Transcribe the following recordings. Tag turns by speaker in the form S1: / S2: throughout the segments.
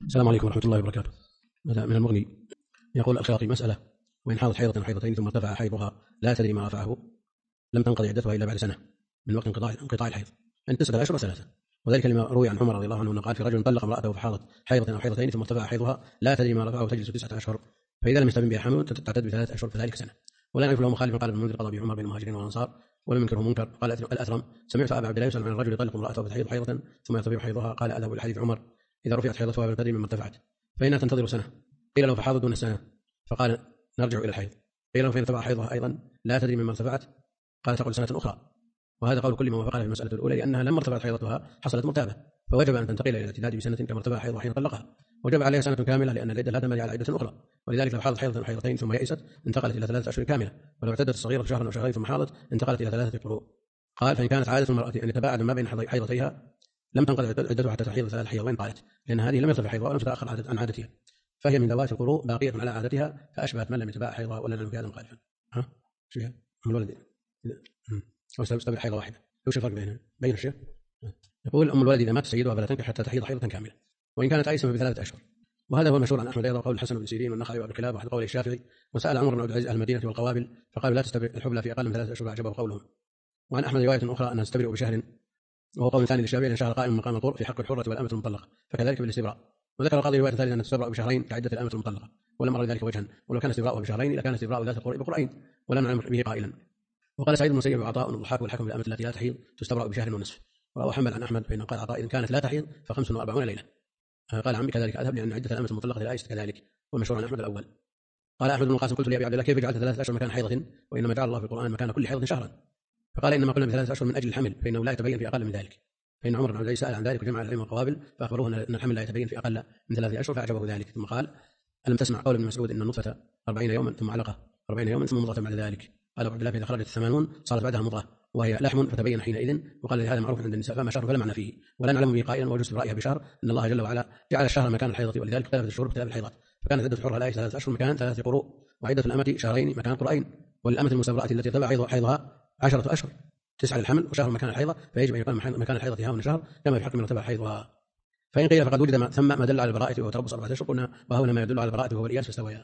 S1: السلام عليكم ورحمة الله وبركاته. من المغني يقول الخياطي: مسألة: وإن حاضت حيضة حيضتين ثم ارتفع حيضها لا تدري ما رفعه لم تنقضي عدتها إلا بعد سنة من وقت انقطاع الحيض، يعني 9 أشهر و3. وذلك لما روي عن عمر رضي الله عنه أنه قال: في رجل طلق امرأته فحاضت حيضة أو حيضتين ثم ارتفع حيضها لا تدري ما رفعه تجلس 9 أشهر، فإذا لم يستبن بها حمل تعتد ب3 أشهر فذلك سنة. ولا نعرف له مخالف. قال ابن المنذر: قضى به عمر بين المهاجرين والأنصار ولم ينكره منكر. قال الأثرم: سمعت أبا عبد الله يسأل عن الرجل يطلق امرأته فتحيض حيضة ثم يرتفع حيضها، قال: أذهب إلى حديث عمر: إذا رفعت حيضتها فلا تدري مما ارتفعت فإنها تنتظر سنة. قيل له: فحاضت دون السنة؟ فقال: نرجع إلى الحيض. قيل له: فإن ارتفع حيضها أيضا لا تدري مما ارتفعت؟ قال: تقول سنة أخرى. وهذا قول كل من وافقها في المسألة الأولى، لأنها لما ارتفعت حيضتها حصلت مرتابة، فوجب أن تنتقل إلى الاعتداد بسنة كما ارتفع حيضها حين طلقها، وجب عليها سنة كاملة لأن العدة لا تنبني على عدة أخرى. ولذلك لو حاضت حيضة حيضتين ثم يئست انتقلت إلى 3 أشهر كاملة، ولو اعتدت الصغيرة شهرا أو شهرين ثم حاضت انتقلت إلى 3 قروء. قال: فإن كانت عادة المرأة أن يتباعد ما بين حيضتيها لم تنقضي عدتها حتى تحيض 3 حيض، وإن طالت، لأن هذه لم يرتفع حيضها ولم تتأخر عن عادتها، فهي من ذوات القروء باقية على عادتها، فأشبهت من لم يتباع حيضها ولا لم يكن خالفا. شو من الولد أو استبر حيضة واحدة، وش الفرق بين الشيء؟ يقول: أم الولد إذا مات سيدها فلا تنكح حتى تحيض حيضة كاملة، وإن كانت عائسة ب3 أشهر. وهذا هو المشهور عن أحمد أيضا، وقول الحسن بن سيرين والنخعي وأبي كلاب، وأحد قول الشافعي. وسأل عمر بن عبد العزيز أهل المدينة والقوابل فقالوا: لا تستبرئ الحبلى في أقل من 3 أشهر، أعجبه قولهم. وعن أحمد رواية أخرى أنها تستبرئ بشهر، وهو قول ثاني للشافعي، لأن شهر قائم مقام القرء في حق الحرة والأمة المطلقة، فكذلك بالاستبراء. وذكر القاضي رواية ثالثة أن تستبرأ بشهرين كعدة الأمة المطلقة، ولم أرى ذلك وجها، ولو كان استبراءها بشهرين لكان استبراء ذات القرء بقرئين، ولم نعلم به قائلا. وقال سعيد بن المسيب وعطاء والضحاك والحكم بالأمة التي لا تحيض تستبرأ بشهر ونصف. وروى حنبل عن أحمد فإن قال عطاء: إن كانت لا تحيض ف45 ليلة. قال عمي: كذلك أذهب، لأن عدة الأمة المطلقة لا ليست كذلك، ومشهور عن أحمد الأول. قال أحمد بن القاسم: قلت لأبي عبد الله: كيف جعلت 3 أشهر مكان حيضة، وإنما جعل الله في القرآن مكان كل حيضة شهرا؟ فقال: إنما قلنا ب3 أشهر من أجل الحمل، فإنه لا يتبين في أقل من ذلك. فإن عمر بن عبد العزيز سأل عن ذلك وجمع العلم والقوابل فأخبروه أن الحمل لا يتبين في أقل من 3 أشهر، فأعجبه ذلك. ثم قال: ألم تسمع قول ابن مسعود إن النطفة 40 يوما ثم علقة 40 يوما ثم مضغة بعد ذلك؟ قال عبد الله: فإذا خرجت 80 صارت بعدها مضغة وهي لحم فتبين حينئذ. وقال: هذا معروف عند النساء، فما شهر فلا معنى فيه، ولا نعلم به قائلا، وجزت برأيها بشهر، أن الله جل وعلا جعل الشهر مكان الحيضة، ولذلك اختلفت الشهور باختلاف الحيضات، فكانت عدة الحرة لا 3 أشهر مكان 3 قروء، وعدة الأمة شهرين مكان قرئين. والأمة المستبرأة التي ارتفع حيضها 10 أشهر 9 للحمل وشهر مكان الحيضة، فيجب أن يكون مكان الحيضة هنا شهر كما في حق من ارتفع حيضها. فإن قيل فقد وجد ثم ما دل على البراءة وهو تربص 4 أشهر، قلنا: وهنا ما يدل على البراءة وهو الإياس فاستويا.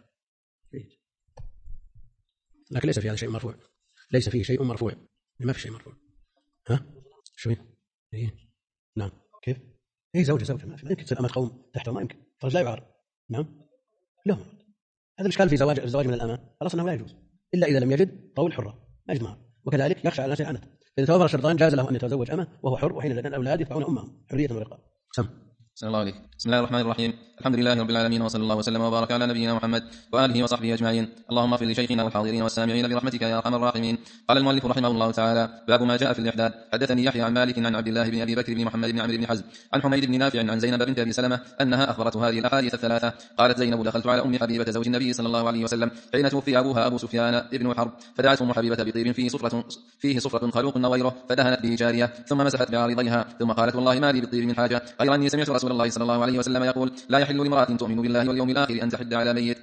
S1: لكن ليس في هذا شيء مرفوع، ليس فيه شيء مرفوع، ما في شيء مرفوع. شو إيه؟ نعم. كيف؟ زوجة ما يمكن تصير أمة قوم تحته، ما يمكن، فرج لا يعار. نعم. لا، هذا الإشكال في الزواج من الأمة، خلاص أنه لا يجوز إلا إذا لم يجد قول حرة، ما يجد معه، وكذلك يخشى على نفسه عنه. إذا توفر الشرطان جاز له أن يتزوج أمة وهو حر، وحين لدى الأولاد يدفعون أمهم حرية ورقة.
S2: بسم الله عليك. بسم الله الرحمن الرحيم. الحمد لله رب العالمين، وصلى الله وسلم وبارك على نبينا محمد وآله وصحبه أجمعين. اللهم اغفر لشيخنا والحاضرين والسامعين برحمتك يا أرحم الراحمين. قال المؤلف رحمه الله تعالى: باب ما جاء في الإحداث. حدثني يحيى عن مالك عن عبد الله بن أبي بكر بن محمد بن عمرو بن حزم عن حميد بن نافع عن زينب بنت أبي سلمة أنها أخبرته هذه الأحاديث الثلاثة. قالت زينب: دخلت على أم حبيبة زوج النبي صلى الله عليه وسلم حين توفي أبوها أبو سفيان ابن حرب، فدعت أم حبيبة بطيب فيه صفرة خلوق وغيره، فدهنت به جارية ثم مسحت بعارضيها، ثم قالت: والله ما لي بالطيب من حاجة، غير أني سمعت رسول الله صلى الله عليه وسلم يقول: لا يحل لامرأة تؤمن بالله واليوم الآخر أن تحد على ميت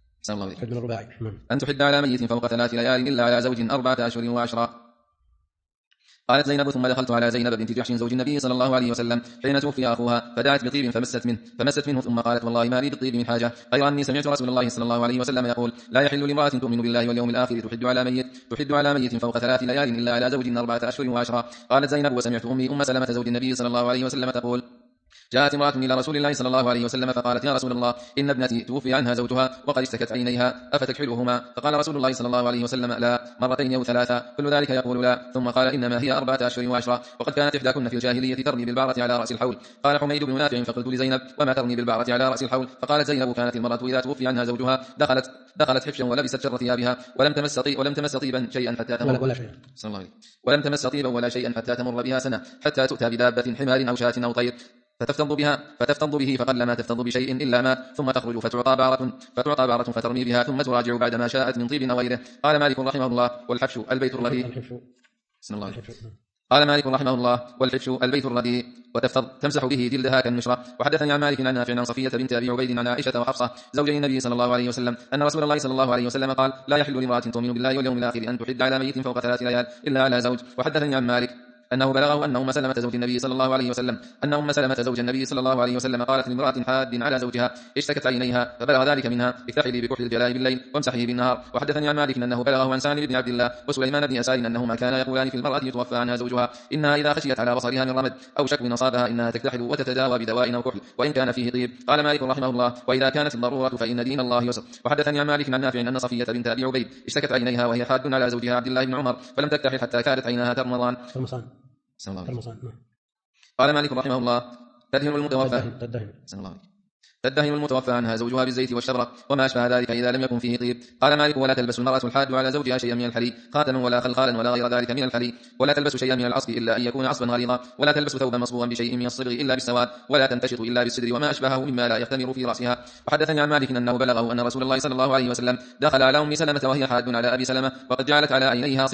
S2: على ميت فوق 3 ليال إلا على زوج 4 أشهر وعشرا. قالت زينب: ثم دخلت على زينب بنت جحش زوج النبي صلى الله عليه وسلم حين توفي أخوها، فدعت بطيب فمست منه، ثم قالت: والله ما لي بالطيب من حاجة، غير أني سمعت رسول الله صلى الله عليه وسلم يقول: لا يحل لامرأة تؤمن بالله واليوم الآخر تحد على ميت فوق 3 ليال إلا على زوج 4 أشهر وعشرا. قالت زينب: وسمعت أمي أم سلمة زوج النبي صلى الله عليه وسلم تقول: جاءت امرأة إلى رسول الله صلى الله عليه وسلم فقالت: يا رسول الله، إن ابنتي توفي عنها زوجها وقد اشتكت عينيها، أفتكحلهما؟ فقال رسول الله صلى الله عليه وسلم: لا، 2 أو 3، كل ذلك يقول لا. ثم قال: إنما هي 4 أشهر وعشرا، وقد كانت إحداكن في الجاهلية ترمي بالبعرة على رأس الحول. قال حميد بن نافع: فقلت لزينب: وما ترمي بالبعرة على رأس الحول؟ فقالت زينب: كانت المرأة إذا توفي عنها زوجها دخلت حفشا ولبست شر ثيابها ولم تمس طيبا شيئا حتى تمر بها سنة، حتى تؤتى بدابة حمار أو شاة أو طير فتفتض به، فقل ما تفتض بشيء إلا ماء، ثم تخرج فتعطى بعرة فترمي بها، ثم تراجع بعد ما شاءت من طيب وغيره. قال مالك رحمه الله: والحفش البيت الرديء. قال مالك رحمه الله: والحفش البيت الرديء، تمسح به جلدها كالنشرة. وحدثني عن مالك عن نافع عن صفية بنت أبي عبيد عن عائشة وحفصة زوجي النبي صلى الله عليه وسلم أن رسول الله صلى الله عليه وسلم قال: لا يحل لامرأة تؤمن بالله واليوم الآخر أن تحد على ميت فوق 3 ليال إلا على زوج. وحدثني عن مالك أنه بلغه أن أم سلمة زوج النبي صلى الله عليه وسلم أن أم سلمة زوج النبي صلى الله عليه وسلم قالت لامرأة حاد على زوجها اشتكت عينيها فبلغ ذلك منها اكتحلي بكحل الجلاء بالليل وامسحيه بالنهار. وحدثني عن مالك أنه بلغه عن سالم بن عبد الله وسليمان بن يسار أنهما كانا يقولان في المرأة يتوفى عنها زوجها إنها إذا خشيت على بصرها من رمد أو شكو أصابها إنها تكتحل وتتداوى بدواء أو كحل وإن كان فيه طيب. قال مالك رحمه الله وإذا كانت الضرورة فإن دين الله يسر. وحدثني عن مالك عن نافع أن صفية بنت أبي عبيد اشتكت عينيها وهي حاد على زوجها عبد الله بن عمر فلم تكتحل حتى كانت عيناها ترمضان. قال مالك رحمه الله تدهن المتوفى عنها زوجها بالزيت والشبرق وما أشبه ذلك إذا لم يكن فيه طيب. قال مالك ولا تلبس المرأة الحاد على زوجها شيئا من الحلي خاتما ولا خلخالا ولا غير ذلك من الحلي ولا تلبس شيئا من العصب إلا أن يكون عصبا غليظا ولا تلبس ثوبا مصبوغا بشيء من الصبغ إلا بالسواد ولا تنتشط إلا بالسدر وما أشبهه مما لا يختمر في رأسها. وحدثني عن مالك أنه بلغه أن رسول الله صلى الله عليه وسلم دخل على أم سلمة وهي حاد على أبي سلمة وقد جعلت على عينيها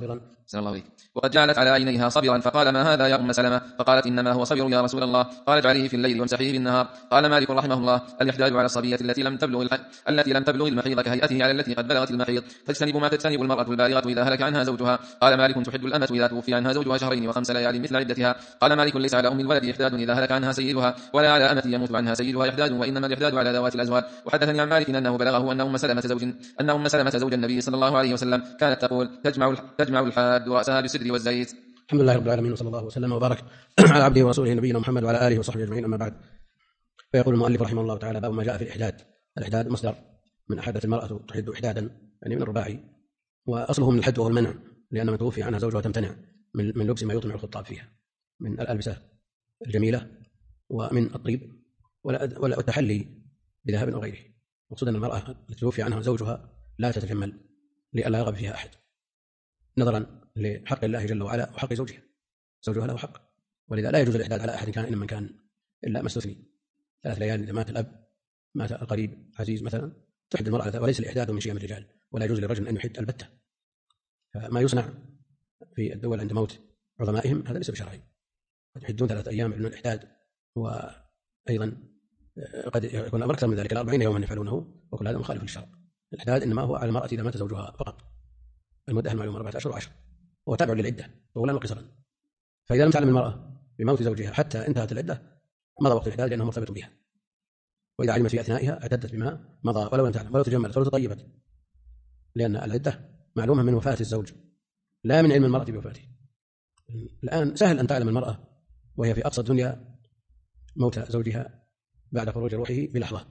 S2: صبرا فقال ما هذا يا أم سلمة؟ فقالت إنما هو صبر يا رسول الله. قال اجعليه في الليل وامسحيه بالنهار. قال مالك رحمه الله الإحداد على الصبية التي لم تبلغ المحيض كهيئته على التي قد بلغت المحيض فاجتنب ما تجتنب المرأة البالغة إذا هلك عنها زوجها. قال مالك تحد الأمة إذا توفي عنها زوجها 2 و5 ليال مثل عدتها. قال مالك ليس على أم الولد إحداد إذا هلك عنها سيدها ولا على أمة يموت عنها سيدها إحداد وإنما الإحداد على ذوات الأزواج. وحدثني عن مالك أنه بلغه أن أم سلمة زوج النبي صلى الله عليه وسلم كانت تقول تجمع الحاد رأسها بالسدر والزيت.
S1: الحمد لله رب العالمين وصلى الله وسلم وبارك على عبده ورسوله نبينا محمد وعلى آله وصحبه أجمعين أما بعد. فيقول المؤلف رحمه الله تعالى باب ما جاء في الإحداد. الإحداد مصدر من أحدث المرأة تحد إحدادا يعني من الرباعي وأصله من الحد وهو المنع لأن من توفي عنها زوجها تمتنع من لبس ما يطمع الخطاب فيها من الألبسة الجميلة ومن الطيب ولا التحلي بذهب أو غيره. مقصود أن المرأة التي توفي عنها زوجها لا تتجمل لئلا يرغب فيها أحد نظرا لحق الله جل وعلا وحق زوجها له حق ولذا لا يجوز الإحداد على أحد كان من كان إلا ما استثني 3 ليال إذا مات الأب مات القريب عزيز مثلا تحد المرأة وليس الإحداد من شيم الرجال ولا يجوز للرجل أن يحد البتة. فما يصنع في الدول عند موت عظمائهم هذا ليس بشرعي قد يحدون 3 أيام من الإحداد وأيضا قد يكون الأمر أكثر من ذلك 40 يوما يفعلونه وكل هذا مخالف للشرع. الإحداد إنما هو على المرأة إذا مات زوجها فقط المدة المعلومة 4 أشهر و10 وهو تابع للعدة طولا وقصرا. فإذا لم تعلم المرأة بموت زوجها حتى انتهت العدة مضى وقت الإحداد لأنه مرتبط بها وإذا علمت في أثنائها اعتدت بما مضى ولو لم تعلم ولو تجملت ولو تطيبت لأن العدة معلومة من وفاة الزوج لا من علم المرأة بوفاته. الآن سهل أن تعلم المرأة وهي في أقصى الدنيا موت زوجها بعد خروج روحه بلحظة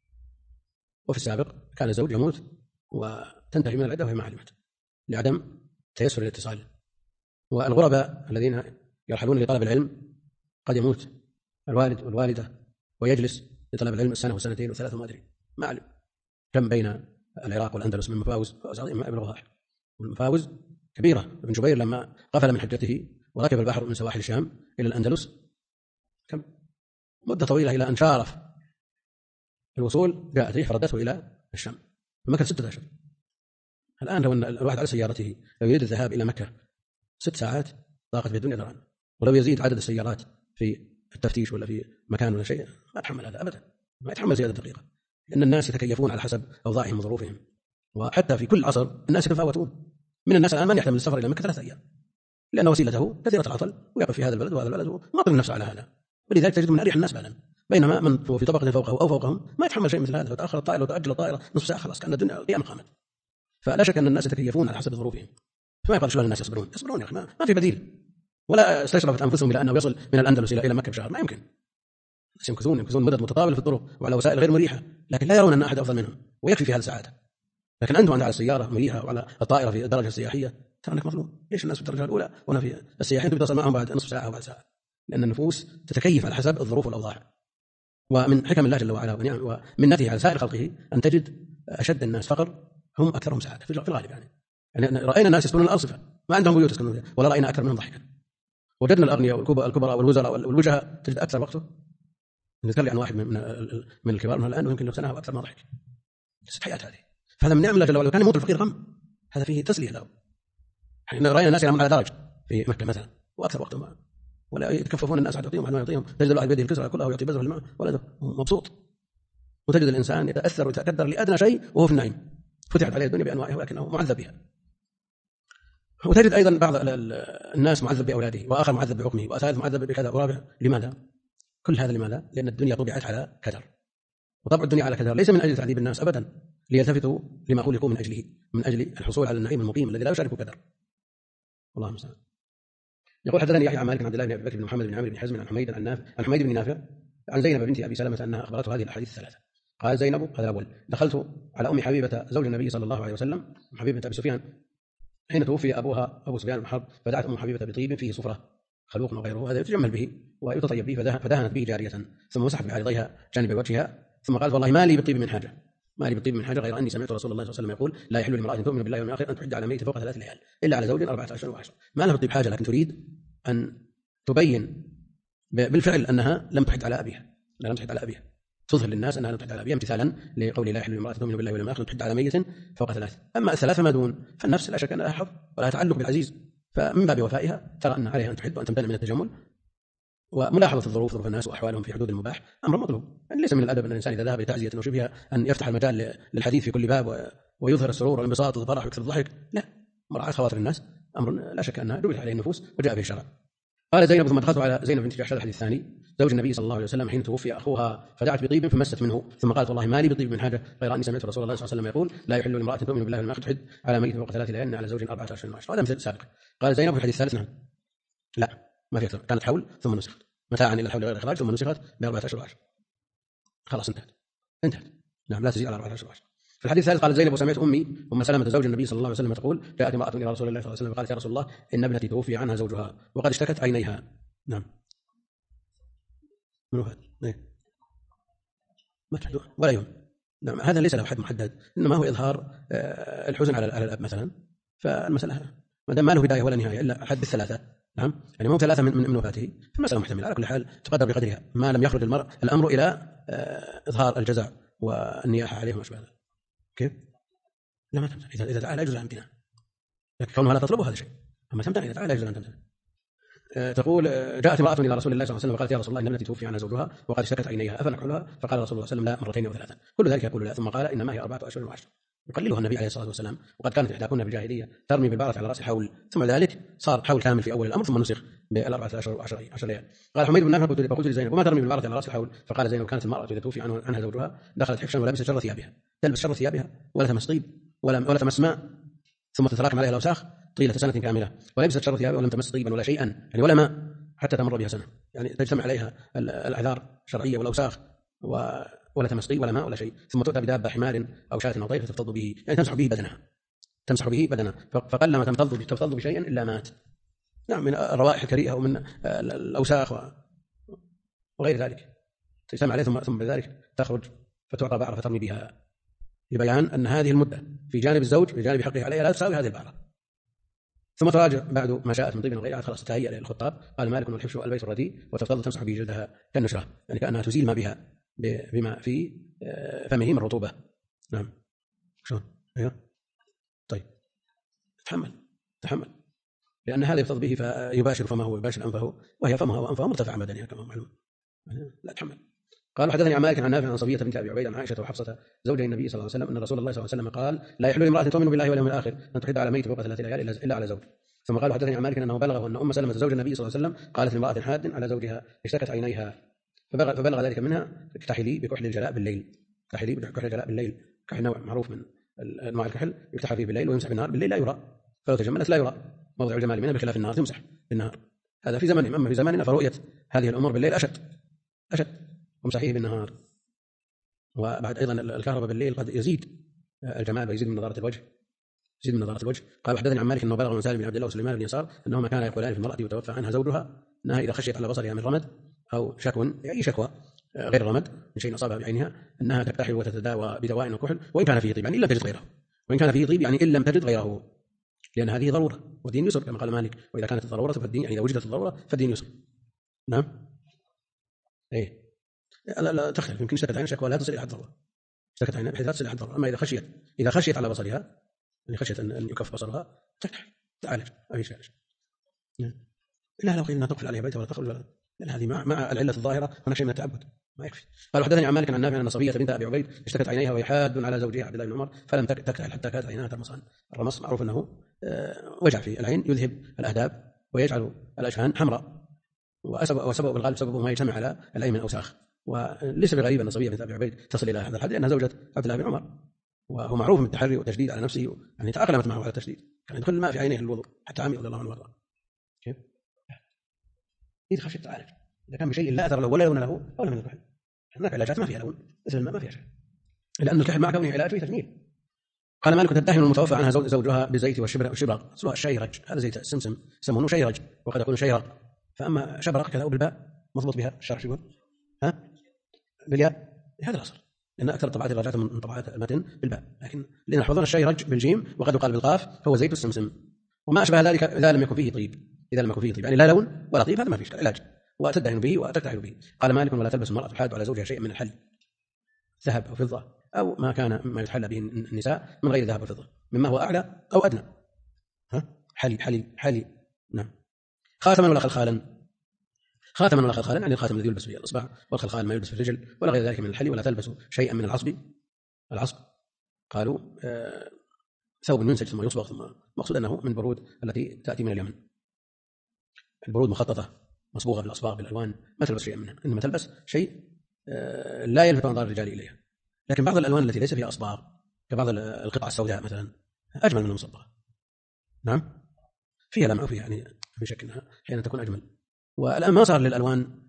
S1: وفي السابق كان الزوج يموت وتنتهي من العدة وهي ما علمت لعدم تيسر الاتصال. والغرباء الذين يرحلون لطلب العلم قد يموت الوالد والوالدة ويجلس لطلب العلم 1 و2 و3 وما أدري ما علم. كم بين العراق والأندلس من مفاوز ما يبلغها أحد والمفاوز كبيرة. ابن جبير لما قفل من حجته وركب البحر من سواحل الشام إلى الأندلس كم مدة طويلة إلى أن شارف الوصول جاءت ريح فردته إلى الشام فمكث 6 أشهر. الآن لو أن الواحد على سيارته لو يريد الذهاب إلى مكة 6 ساعات ضاقت في الدنيا ذرعا ولو يزيد عدد السيارات في التفتيش ولا في مكان ولا شيء ما يتحمل هذا أبدا ما يتحمل زيادة دقيقة لأن الناس يتكيفون على حسب أوضاعهم وظروفهم. وحتى في كل عصر الناس يتفاوتون. من الناس الآن من يحتمل السفر إلى مكة 3 أيام لأن وسيلته كثيرة العطل ويقف في هذا البلد وهذا البلد ومعطل نفسه على هذا ولذلك تجد من أريح الناس بالا بينما من هو في طبقة فوقه أو فوقهم ما يتحمل شيء مثل هذا فتأخر الطائرة وتأجل الطائرة نصف ساعة خلاص كأن الدنيا قيامة قامت. فلا شك أن الناس يتكيفون على حسب ظروفهم فما يقال شلون الناس يصبرون يا أخي ما في بديل ولا استشرفت أنفسهم إلى أنه يصل من الأندلس إلى مكة بشهر ما يمكن. يمكثون مدة متطاولة في الطرق وعلى وسائل غير مريحة لكن لا يرون أن أحد أفضل منهم ويكفي في هذا ساعات. لكن أنتم على السيارة مريحة وعلى الطائرة في الدرجة السياحية ترى أنك مظلوم. ليش الناس في الدرجة الأولى وأنا في السياحين تتصل معهم بعد نصف ساعة أو بعد ساعة لأن النفوس تتكيف على حسب الظروف والأوضاع. ومن حكم الله جل وعلا ومنته على سائر خلقه أن تجد أشد الناس فقر هم أكثرهم سعادة في الغالب يعني رأينا الناس يسكنون الأرصفة ما عندهم بيوت يسكنون فيها ولا رأينا أكثر منهم ضحكا. وجدنا الأغنياء والكبراء والوزراء والوجهاء تجد أكثر وقته نتكلم عن واحد من الكبار من الآن ويمكن له سنة وأكثر ما ضحك ليست حياة هذه. فهذا من نعم الله جل وعلا. كان يموت الفقير غم هذا فيه تسلية له. يعني رأينا الناس ينامون على درج في مكة مثلا وأكثر وقتهم ولا يتكففون الناس حتى يعطيهم تجد الواحد بيده الكسرى كلها ويعطي بذره الماء ولا مبسوط. وتجد الإنسان يتأثر ويتقدر لأدنى شيء وهو في النعيم فتحت عليه الدنيا بأنواعها ولكنه معذب بها. وتجد أيضا بعض الناس معذب بأولاده، وآخر معذب بعقمه، وثالث معذب بكذا، ورابع. لماذا؟ كل هذا لماذا؟ لأن الدنيا طبعت على كدر، وطبع الدنيا على كدر ليس من أجل تعذيب الناس أبدا، ليلتفتوا لما خلقوا من أجله، من أجل الحصول على النعيم المقيم الذي لا يشارك كدر. والله المستعان. يقول حدثني يحيى عن مالك عن عبد الله بن ابي بكر بن محمد بن عمرو بن حزم عن حميد بن نافع عن زينب بنت ابي سلمه انها اخبرته هذه الاحاديث الثلاثه. قال زينب: هذا الاول، دخلت على ام حبيبه زوج النبي صلى الله عليه وسلم، حبيبه ابي سفيان، حين توفي ابوها ابو سفيان بن حرب، فدعت ام حبيبه بطيب فيه صفره خلوق وغيره، هذا يتجمل به ويتطيب به، فدهنت به جاريه، ثم مسحت بعرضيها جانب وجهها، ثم قالت: والله ما لي بالطيب من حاجه، ما لي بالطيب من حاجه، غير اني سمعت رسول الله صلى الله عليه وسلم يقول: لا يحل لامراه تؤمن بالله واليوم الاخر ان تحج على ميت فوق 3 ليال الا على زوج 4 أشهر و10. ما له بالطيب حاجه، لكن تريد ان تبين بالفعل انها لم تحد على ابيها، تظهر للناس انها لم تحد على ابيها، امتثالا لقول لا يحل لامراه تؤمن بالله واليوم الاخر ان تحد على ميت فوق 3. اما ال3 ما دون، فالنفس لا شك انها حظ ولها تعلق بالعزيز، فمن باب وفائها ترى ان عليها ان تحد وان تمتنع من التجمل، وملاحظه ظروف الناس واحوالهم في حدود المباح امر مطلوب. يعني ليس من الادب ان الانسان اذا ذهب لتعزيه او شبهها ان يفتح المجال للحديث في كل باب ويظهر السرور والانبساط والفرح ويكثر الضحك، لا، مراعاه خواطر الناس امر لا شك انها جبلت عليه النفوس وجاء به الشرع. قال زينب: ثم دخلت على زينب بنت جحش، الحديث الثاني، زوج النبي صلى الله عليه وسلم، حين توفي اخوها، فدعت بطيب فمست منه، ثم قالت: والله ما لي بطيب من حاجه، غير اني سمعت رسول الله صلى الله عليه وسلم يقول: لا يحل لامراه تؤمن بالله واليوم الاخر تحد على ميت فوق 3 ليال على زوج 4 أشهر و10. هذا مثل سابق. قال زينب في الحديث الثالث: نعم، لا، ما في اكثر، كانت حول ثم نسخت، متاعا الى الحول غير اخراج، ثم نسخت ب4 أشهر و10. خلاص انتهت. نعم، لا تزيد على 4 أشهر و10. في الحديث الثالث قال زينب: وسمعت امي ام سلمة زوج النبي صلى الله عليه وسلم تقول: جاءت امراه الى رسول الله صلى الله عليه وسلم فقالت: يا رسول الله، ان ابنتي توفي عنها زوجها وقد اشتكت عينيها. نعم، من هذا؟ ما تحدث ولا يوم. نعم، هذا ليس له حد محدد، انما هو اظهار الحزن على الاب مثلا، فالمساله ما دام ما له بدايه ولا نهايه الا حد ال3. نعم، يعني مو 3 من وفاته، فالمساله محتمله. على كل حال تقدر بقدرها، ما لم يخرج الامر الى اظهار الجزع والنياحه عليه وما اشبه ذلك. كيف؟ لا، ما تمتنع اذا دعا لا يجوز ان تمتنع، لكن كونها لا تطلبه هذا شيء، اما تمتنع اذا دعا لا يجوز ان تمتنع. تقول: جاءت امرأة إلى رسول الله صلى الله عليه وسلم وقالت: يا رسول الله، إن ابنتي توفي عنها زوجها وقد اشتكت عينيها أفنكحلها؟ فقال رسول الله صلى الله عليه وسلم: لا، مرتين و3. كل ذلك يقول لا، ثم قال: إنما هي 4 أشهر و10. يقللها النبي عليه الصلاة والسلام. وقد كانت إحداكن في الجاهلية ترمي بالبعرة على رأس الحول، ثم ذلك صار حول كامل في أول الأمر، ثم نسخ ب4 أشهر و10 ليال. قال حميد بن نافع: فقلت لزينب: وما ترمي بالبعرة على رأس الحول؟ فقال زينب: كانت المرأة إذا توفي عنها زوجها دخلت حفشا ولبست شر ثيابها، تلبس شر ثيابها ولا تمس طيب ولا تمس ماء، ثم تتراكم عليها الأوساخ طيلة سنة كاملة، ولبست شر ثيابها ولم تمس طيبا ولا شيئا، يعني ولا ماء، حتى تمر بها سنة، يعني تجتمع عليها الأعذار الشرعية والأوساخ ولا تمس طيب ولا ماء ولا شيء، ثم تؤتى بدابة حمار أو شاة أو طير فتفتض به، يعني تمسح به بدنها، فقلما تفتض بشيء إلا مات. نعم، من الروائح الكريهة ومن الأوساخ وغير ذلك تجتمع عليه، ثم بذلك تخرج فتعطى بعرة فترمي بها، لبيان أن هذه المدة في جانب الزوج بجانب حقه عليها لا تساوي هذه البعرة. ثم تراجع بعد ما شاءت من طيب وغيرها، خلاص تهيأ للخطاب. قال مالك: والحبش البيت الرديء، وتفتض تمسح به جلدها كالنشرة، يعني كأنها تزيل ما بها بما في فمه من رطوبة. نعم، شلون؟ ايوه، طيب، تحمل، لأن هذا يفتض به فيباشر فمه ويباشر أنفه، وهي فمها وأنفها مرتفع بدنها كما معلوم، لا تحمل. قال حدثني عن مالك عن نافع عن صبية بنت أبي عبيد عن عائشة وحفصة زوجي النبي صلى الله عليه وسلم أن رسول الله صلى الله عليه وسلم قال: لا يحل لامرأة تؤمن بالله واليوم الآخر أن تحد على ميت فوق 3 ليال إلا على زوج. ثم قال حدثني عن مالك أنه بلغه أن أم سلمة زوج النبي صلى الله عليه وسلم قالت لامرأة حاد على زوجها اشتكت عينيها فبلغ ذلك منها: اكتحلي بكحل الجلاء بالليل. اكتحلي بكحل الجلاء بالليل، كحل نوع معروف من انواع الكحل يكتحل فيه بالليل ويمسح بالنهار، بالليل لا يرى، فلو تجملت لا يرى موضع الجمال منها، بخلاف النهار تمسح بالنهار. هذا في زمانهم، أما في زماننا فرؤية هذه الأمور بالليل أشد ومسحيه بالنهار. وبعد أيضا الكهرباء بالليل قد يزيد الجمال ويزيد من نظارة الوجه. قال حدثني عن مالك أنه بلغ من سالم بن عبد الله وسليمان بن يسار أنهما كانا يقولان في المرأة وتوفى عنها زوجها أنها إذا خشيت على بصرها من رمد أو أي شكوى غير الرمد من شيء أصابها بعينها أنها تكتحل وتتداوى بدواء وكحل، وإن كان فيه طيب، يعني إن لم تجد غيره، يعني إن لم تجد غيره، لأن هذه ضرورة والدين يسر كما قال مالك: وإذا كانت الضرورة فالدين، يعني إذا وجدت الضرورة فالدين يسر. نعم، إيه، لا تختلف، يمكن اشتكت عين شكوى لا تصل إلى حد ضرورة، اشتكت عين بحيث لا تصل إلى حد ضرورة. أما إذا خشيت على بصرها، يعني خشيت أن يكف بصرها، تعالج أي شيء. لا لو قيل أنها تقفل عليها بيتها ولا تخرج، لأن هذه مع العلة الظاهرة هناك شيء من التعبد، ما يكفي. قال حدثني عن مالك عن نافع أن صفية بنت أبي عبيد اشتكت عينيها وهي حاد على زوجها عبد الله بن عمر فلم تكتحل حتى كانت عيناها ترمصان. الرمص معروف أنه وجع في العين يذهب الأهداب ويجعل الأجفان حمراء، وسبب بالغالب سببه ما يجتمع على العين من أوساخ. وليس بغريب أن صفية بنت أبي عبيد تصل إلى هذا الحد لأنها زوجة عبد الله بن عمر، وهو معروف بالتحري والتشديد على نفسه، يعني تأقلمت معه على التشديد، كان يدخل الماء في عينيه الوضوء حتى عمي رضي الله عنه وارضاه. كيف؟ إذا خشيت تعالج إذا كان بشيء لا أثر له ولا لون له أو لم يكن. هناك علاجات ما فيها لون مثل الماء ما فيها شيء، لأن الكحل مع كونه علاج فيه تجميل. قال مالك تدهن المتوفى عنها زوجها بالزيت والشبرق، أصلها الشيرج، هذا زيت السمسم يسمونه شيرج وقد يكون شيرق. فأما شبرق كذا بالباء مضبوط بها الشرح يقول بالياء هذا الأصل، لأن أكثر الطبعات الراجعة من طبعات المتن بالباء، لكن لأن يحفظون الشيرج بالجيم وقد يقال بالقاف هو زيت السمسم وما أشبه ذلك إذا لم يكن فيه طيب. يعني لا لون ولا طيب هذا ما فيش علاج، وتدهن به وتكتحل به. قال مالك ولا تلبس المرأة الحاد على زوجها شيئا من الحل، ذهب أو فضة أو ما كان ما يتحلى به النساء من غير ذهب وفضة مما هو أعلى أو أدنى. حلي نعم. خاتما ولا خلخالا يعني الخاتم الذي يلبس في الإصبع، والخلخال ما يلبس في الرجل ولا غير ذلك من الحلي. ولا تلبس شيئا من العصب قالوا ثوب ينسج ثم يصبغ، ثم مقصود أنه من برود التي تأتي من اليمن، البرود مخططة مصبوغة بالأصباغ بالألوان، ما تلبس شيئا منها، إنما تلبس شيء لا يلفت أنظار الرجال إليها. لكن بعض الألوان التي ليس فيها أصباغ كبعض القطع السوداء مثلا أجمل من المصبغة. نعم فيها لمعة وفيها يعني في شك أنها حين تكون أجمل. والآن ما صار للألوان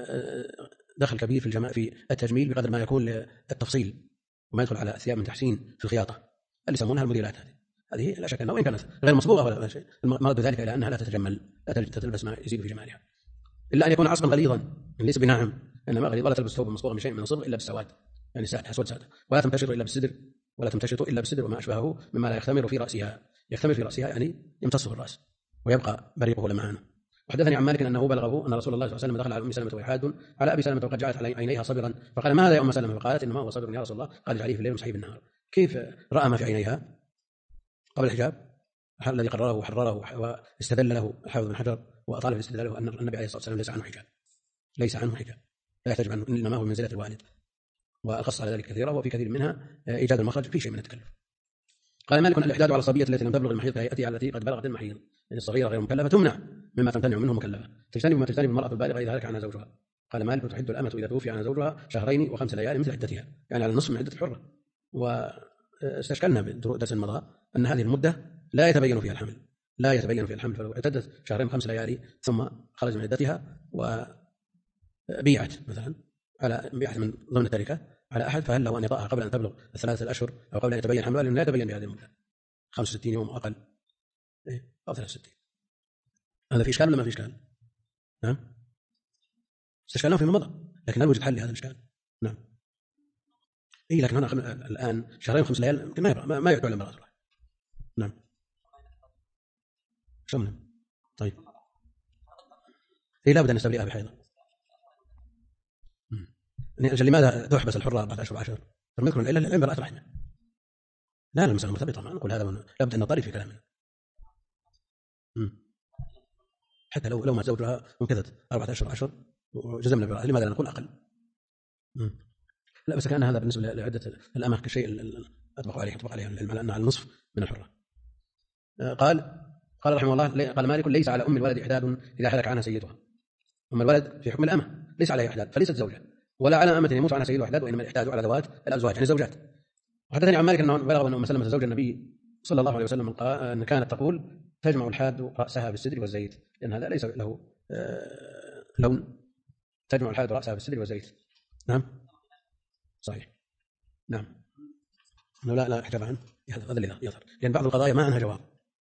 S1: دخل كبير في في التجميل بقدر ما يكون للتفصيل، وما يدخل على ثياب من تحسين في الخياطة اللي يسمونها الموديلات. هذه لا شك أنها وإن كانت غير مصبوغة ولا شيء، المراد بذلك إلى أنها لا تتجمل، لا تلبس ما يزيد في جمالها، إلا أن يكون عصبا غليظا ليس بناعم، إنما غليظ. ولا تلبس ثوب مصبوغ من شيء من الصبغ إلا بالسواد، يعني أسود سادة. ولا تمتشط إلا بالسدر وما أشبهه مما لا يختمر في رأسها يعني يمتص في الرأس ويبقى بريقه لمعانه. وحدثني عن مالك أنه بلغه أن رسول الله صلى الله عليه وسلم دخل على أم سلمة وحاد على أبي سلمة وقد جعلت على عينيها صبرا، فقال ما هذا يا أم سلمة؟ فقالت إنما هو صبر يا رسول الله، قال اجعليه في الليل وصحيح بالنهار. كيف رأى ما في عينيها قبل الحجاب الذي قرره وحرره واستدل له الحافظ بن حجر وأطال في استدلاله أن النبي عليه الصلاة والسلام ليس عنه حجاب لا يحتاج عنه، إنما هو من منزلة الوالد، والقص على ذلك كثيرة، وفي كثير منها إيجاد المخرج في شيء من التكلف. قال مالك الإحداد على الصبية التي لم تبلغ المحيض كهيئتها التي قد بلغت المحيض، يعني الصغيرة غير مكلفة تمنع مما تمتنع منه مكلفة، تجتنب ما تجتنب المرأة البالغة إذا هلك عنها زوجها. قال مالك تحد الأمة إذا توفي عنها زوجها 2 و5 ليال مثل عدتها، يعني على النصف من عدة الحرة. واستشكلنا بالدرس المضى أن هذه المدة لا يتبين فيها الحمل، فلو اعتدت 2 و5 ليالي ثم خرج من عدتها وبيعت مثلا بيعت من ضمن التركة على أحد، فهل له أن يطأها قبل أن تبلغ 3 أشهر أو قبل أن يتبين حملها؟ لأنه لا يتبين بهذه المدة 65 يوم أقل أو 63. هذا في إشكال ولا ما في إشكال؟ نعم استشكالنا فيما مضى، لكن هل وجد حل لهذا الإشكال؟ نعم لكن هنا الآن 2 و5 ليال ما يعتبر المرأة. نعم شمنا طيب لا بد أن نستبرئها بحيضة. أجل لماذا تحبس الحرة 4 أشهر 10؟ فنذكر إلا العلم برأة رحمه، لا المسألة مرتبطة، ما نقول هذا لا بد أن نطالب في كلامنا. حتى لو ما زوجها ممكثت 4 أشهر 10 وجزمنا برأة، لماذا لا نقول أقل؟ لا بس كان هذا بالنسبة لعدة الأمة كشيء أطبق عليه العلم على أنها النصف من الحرة. قال رحمه الله قال مالك ليس على أم الولد إحداد إذا هلك عنها سيدها. أم الولد في حكم الأمة ليس عليها إحداد فليست زوجة، ولا على أمة يموت عنها سيدها إحداد، وإنما الإحداد على ذوات الأزواج يعني الزوجات. وحدثني عن مالك أنه بلغ أن أم سلمة زوج النبي صلى الله عليه وسلم أن كانت تقول تجمع الحاد رأسها بالسدر والزيت، لأن هذا ليس له لون، تجمع الحاد رأسها بالسدر والزيت. نعم صحيح نعم لا حجاب عنه هذا اللي يظهر، لأن بعض القضايا ما عنها جواب.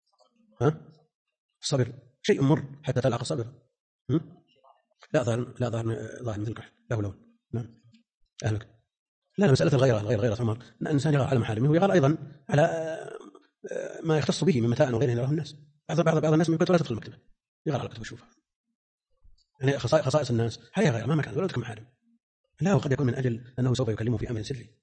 S1: الصبر شيء مر حتى تلعق الصبر. لا ظهر مثل الكحل له لون. نعم أهلك لا مسألة الغيرة عمر، الإنسان يغار على محارمه ويغار أيضا على ما يختص به من متاع وغيره يراه الناس. بعض الناس ممكن لا تدخل المكتبة يغار على الكتب ويشوفها، يعني خصائص الناس هي غير ما كان ولا تكون محارم، لا وقد يكون من أجل أنه سوف يكلمه في أمر سري